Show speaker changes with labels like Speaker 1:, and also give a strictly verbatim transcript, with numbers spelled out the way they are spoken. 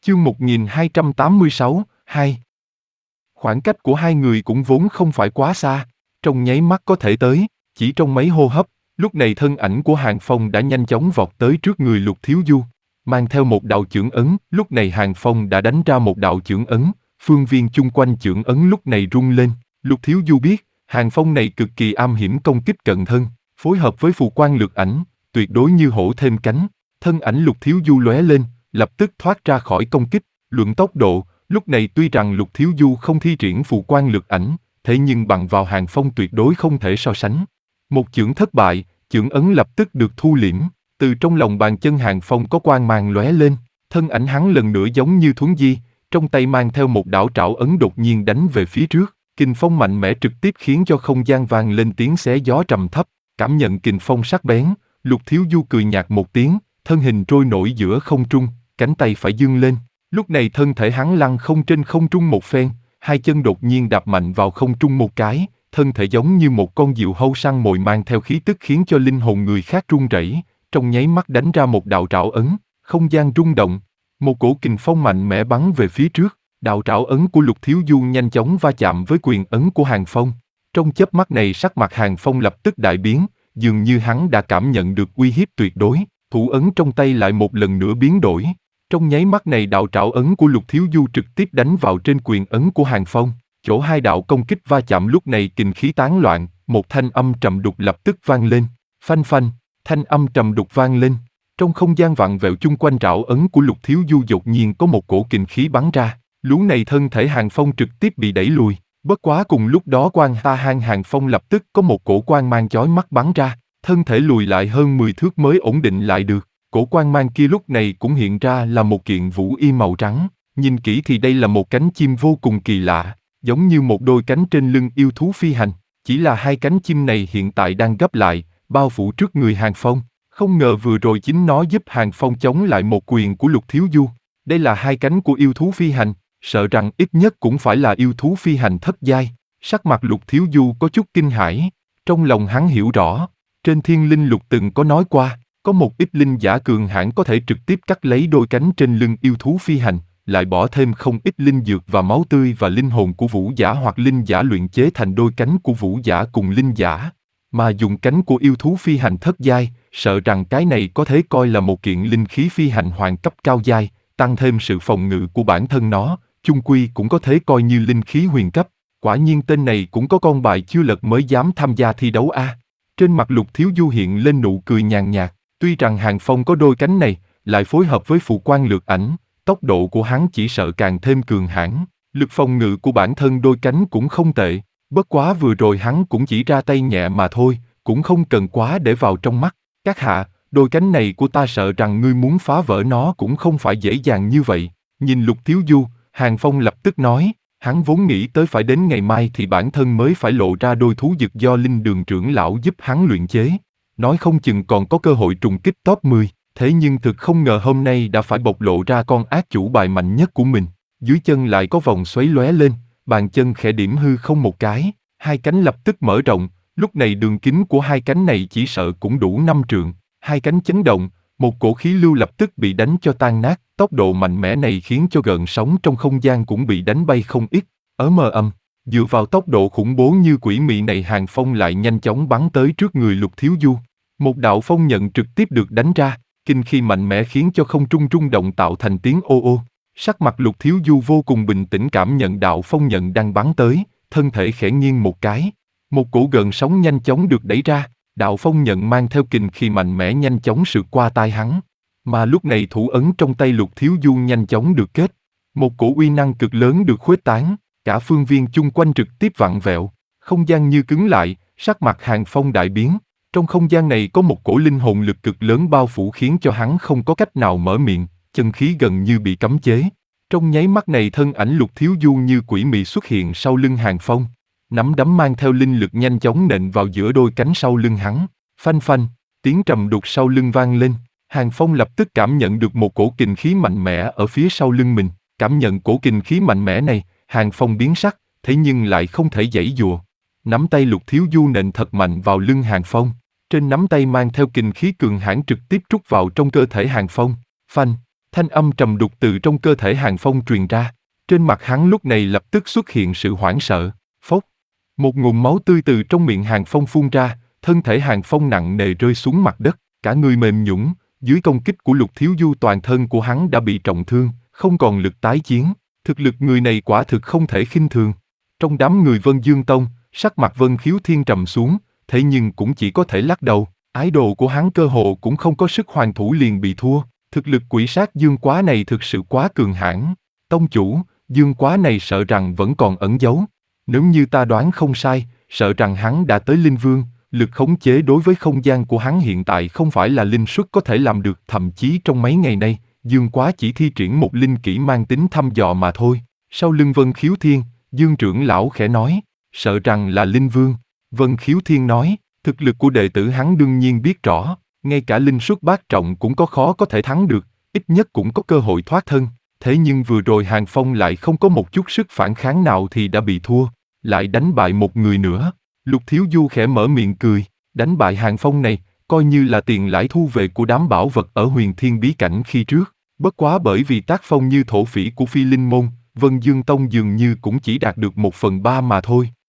Speaker 1: Chương một nghìn hai trăm tám mươi sáu, hai. Khoảng cách của hai người cũng vốn không phải quá xa, trong nháy mắt có thể tới, chỉ trong mấy hô hấp, lúc này thân ảnh của Hàng Phong đã nhanh chóng vọt tới trước người Lục Thiếu Du, mang theo một đạo chưởng ấn, lúc này Hàng Phong đã đánh ra một đạo chưởng ấn, phương viên chung quanh chưởng ấn lúc này rung lên, Lục Thiếu Du biết, Hàng Phong này cực kỳ am hiểm công kích cận thân, phối hợp với phù quan lược ảnh, tuyệt đối như hổ thêm cánh, thân ảnh Lục Thiếu Du lóe lên, lập tức thoát ra khỏi công kích, luận tốc độ, lúc này tuy rằng Lục Thiếu Du không thi triển phù quan lược ảnh, thế nhưng bằng vào Hàng Phong tuyệt đối không thể so sánh. Một chưởng thất bại, chưởng ấn lập tức được thu liễm, từ trong lòng bàn chân Hàng Phong có quang mang lóe lên, thân ảnh hắn lần nữa giống như thuấn di, trong tay mang theo một đạo trảo ấn đột nhiên đánh về phía trước, kình phong mạnh mẽ trực tiếp khiến cho không gian vang lên tiếng xé gió trầm thấp, cảm nhận kình phong sắc bén, Lục Thiếu Du cười nhạt một tiếng, thân hình trôi nổi giữa không trung, cánh tay phải dương lên, lúc này thân thể hắn lăn không trên không trung một phen, hai chân đột nhiên đạp mạnh vào không trung một cái, thân thể giống như một con diều hâu săn mồi mang theo khí tức khiến cho linh hồn người khác run rẩy, trong nháy mắt đánh ra một đạo trảo ấn, không gian rung động, một cổ kình phong mạnh mẽ bắn về phía trước, đạo trảo ấn của Lục Thiếu Du nhanh chóng va chạm với quyền ấn của Hàng Phong, trong chớp mắt này sắc mặt Hàng Phong lập tức đại biến, dường như hắn đã cảm nhận được uy hiếp tuyệt đối, thủ ấn trong tay lại một lần nữa biến đổi. Trong nháy mắt này đạo trảo ấn của Lục Thiếu Du trực tiếp đánh vào trên quyền ấn của Hàng Phong, chỗ hai đạo công kích va chạm lúc này kình khí tán loạn, một thanh âm trầm đục lập tức vang lên, phanh phanh, thanh âm trầm đục vang lên, trong không gian vặn vẹo chung quanh trảo ấn của Lục Thiếu Du đột nhiên có một cổ kình khí bắn ra, lú này thân thể Hàng Phong trực tiếp bị đẩy lùi, bất quá cùng lúc đó quang ta hang Hàng Phong lập tức có một cổ quang mang chói mắt bắn ra, thân thể lùi lại hơn mười thước mới ổn định lại được. Cổ quang mang kia lúc này cũng hiện ra là một kiện vũ y màu trắng, nhìn kỹ thì đây là một cánh chim vô cùng kỳ lạ, giống như một đôi cánh trên lưng yêu thú phi hành, chỉ là hai cánh chim này hiện tại đang gấp lại, bao phủ trước người Hàng Phong, không ngờ vừa rồi chính nó giúp Hàng Phong chống lại một quyền của Lục Thiếu Du, đây là hai cánh của yêu thú phi hành, sợ rằng ít nhất cũng phải là yêu thú phi hành thất giai, sắc mặt Lục Thiếu Du có chút kinh hãi, trong lòng hắn hiểu rõ, trên Thiên Linh Lục từng có nói qua, có một ít linh giả cường hãn có thể trực tiếp cắt lấy đôi cánh trên lưng yêu thú phi hành, lại bỏ thêm không ít linh dược và máu tươi và linh hồn của vũ giả hoặc linh giả luyện chế thành đôi cánh của vũ giả cùng linh giả. Mà dùng cánh của yêu thú phi hành thất giai, sợ rằng cái này có thể coi là một kiện linh khí phi hành hoàng cấp cao giai, tăng thêm sự phòng ngự của bản thân nó, chung quy cũng có thể coi như linh khí huyền cấp. Quả nhiên tên này cũng có con bài chưa lật mới dám tham gia thi đấu a. À. Trên mặt Lục Thiếu Du hiện lên nụ cười nhàn nhạt. Tuy rằng Hàng Phong có đôi cánh này, lại phối hợp với phù quan lược ảnh, tốc độ của hắn chỉ sợ càng thêm cường hãn, lực phòng ngự của bản thân đôi cánh cũng không tệ, bất quá vừa rồi hắn cũng chỉ ra tay nhẹ mà thôi, cũng không cần quá để vào trong mắt. Các hạ, đôi cánh này của ta sợ rằng ngươi muốn phá vỡ nó cũng không phải dễ dàng như vậy. Nhìn Lục Thiếu Du, Hàng Phong lập tức nói, hắn vốn nghĩ tới phải đến ngày mai thì bản thân mới phải lộ ra đôi thú dực do Linh Đường trưởng lão giúp hắn luyện chế. Nói không chừng còn có cơ hội trùng kích top mười, thế nhưng thực không ngờ hôm nay đã phải bộc lộ ra con ác chủ bài mạnh nhất của mình. Dưới chân lại có vòng xoáy lóe lên, bàn chân khẽ điểm hư không một cái, hai cánh lập tức mở rộng, lúc này đường kính của hai cánh này chỉ sợ cũng đủ năm trượng, hai cánh chấn động, một cổ khí lưu lập tức bị đánh cho tan nát, tốc độ mạnh mẽ này khiến cho gợn sóng trong không gian cũng bị đánh bay không ít, ở mờ âm. Dựa vào tốc độ khủng bố như quỷ mị này Hàng Phong lại nhanh chóng bắn tới trước người Lục Thiếu Du. Một đạo phong nhận trực tiếp được đánh ra, kinh khí mạnh mẽ khiến cho không trung rung động tạo thành tiếng ô ô. Sắc mặt Lục Thiếu Du vô cùng bình tĩnh cảm nhận đạo phong nhận đang bắn tới, thân thể khẽ nghiêng một cái. Một cổ gợn sóng nhanh chóng được đẩy ra, đạo phong nhận mang theo kình khí mạnh mẽ nhanh chóng sượt qua tai hắn. Mà lúc này thủ ấn trong tay Lục Thiếu Du nhanh chóng được kết. Một cổ uy năng cực lớn được khuếch tán, cả phương viên chung quanh trực tiếp vặn vẹo, không gian như cứng lại, sắc mặt Hàng Phong đại biến. Trong không gian này có một cổ linh hồn lực cực lớn bao phủ khiến cho hắn không có cách nào mở miệng, chân khí gần như bị cấm chế. Trong nháy mắt này thân ảnh Lục Thiếu Du như quỷ mị xuất hiện sau lưng Hàng Phong. Nắm đấm mang theo linh lực nhanh chóng nện vào giữa đôi cánh sau lưng hắn. Phanh phanh, tiếng trầm đục sau lưng vang lên. Hàng Phong lập tức cảm nhận được một cổ kình khí mạnh mẽ ở phía sau lưng mình. Cảm nhận cổ kình khí mạnh mẽ này, Hàng Phong biến sắc, thế nhưng lại không thể giãy giụa. Nắm tay Lục Thiếu Du nện thật mạnh vào lưng Hàng Phong. Trên nắm tay mang theo kình khí cường hãn trực tiếp trút vào trong cơ thể Hàng Phong. Phanh, Thanh âm trầm đục từ trong cơ thể Hàng Phong truyền ra. Trên mặt hắn lúc này lập tức xuất hiện sự hoảng sợ. Phốc. Một ngụm máu tươi từ trong miệng Hàng Phong phun ra, thân thể Hàng Phong nặng nề rơi xuống mặt đất, cả người mềm nhũn, dưới công kích của Lục Thiếu Du toàn thân của hắn đã bị trọng thương, không còn lực tái chiến. Thực lực người này quả thực không thể khinh thường. Trong đám người Vân Dương Tông, sắc mặt Vân Khiếu Thiên trầm xuống, thế nhưng cũng chỉ có thể lắc đầu. Ái đồ của hắn cơ hồ cũng không có sức hoàn thủ liền bị thua. Thực lực quỷ sát Dương Quá này thực sự quá cường hãn. Tông chủ, Dương Quá này sợ rằng vẫn còn ẩn giấu. Nếu như ta đoán không sai, sợ rằng hắn đã tới Linh Vương, lực khống chế đối với không gian của hắn hiện tại không phải là linh suất có thể làm được, thậm chí trong mấy ngày nay, Dương Quá chỉ thi triển một linh kỹ mang tính thăm dò mà thôi. Sau lưng Vân Khiếu Thiên, Dương trưởng lão khẽ nói, sợ rằng là Linh Vương. Vân Khiếu Thiên nói, thực lực của đệ tử hắn đương nhiên biết rõ, ngay cả linh suất bát trọng cũng có khó có thể thắng được, ít nhất cũng có cơ hội thoát thân. Thế nhưng vừa rồi Hàng Phong lại không có một chút sức phản kháng nào thì đã bị thua, lại đánh bại một người nữa. Lục Thiếu Du khẽ mở miệng cười, đánh bại Hàng Phong này, coi như là tiền lãi thu về của đám bảo vật ở Huyền Thiên bí cảnh khi trước. Bất quá bởi vì tác phong như thổ phỉ của Phi Linh môn, Vân Dương Tông dường như cũng chỉ đạt được một phần ba mà thôi.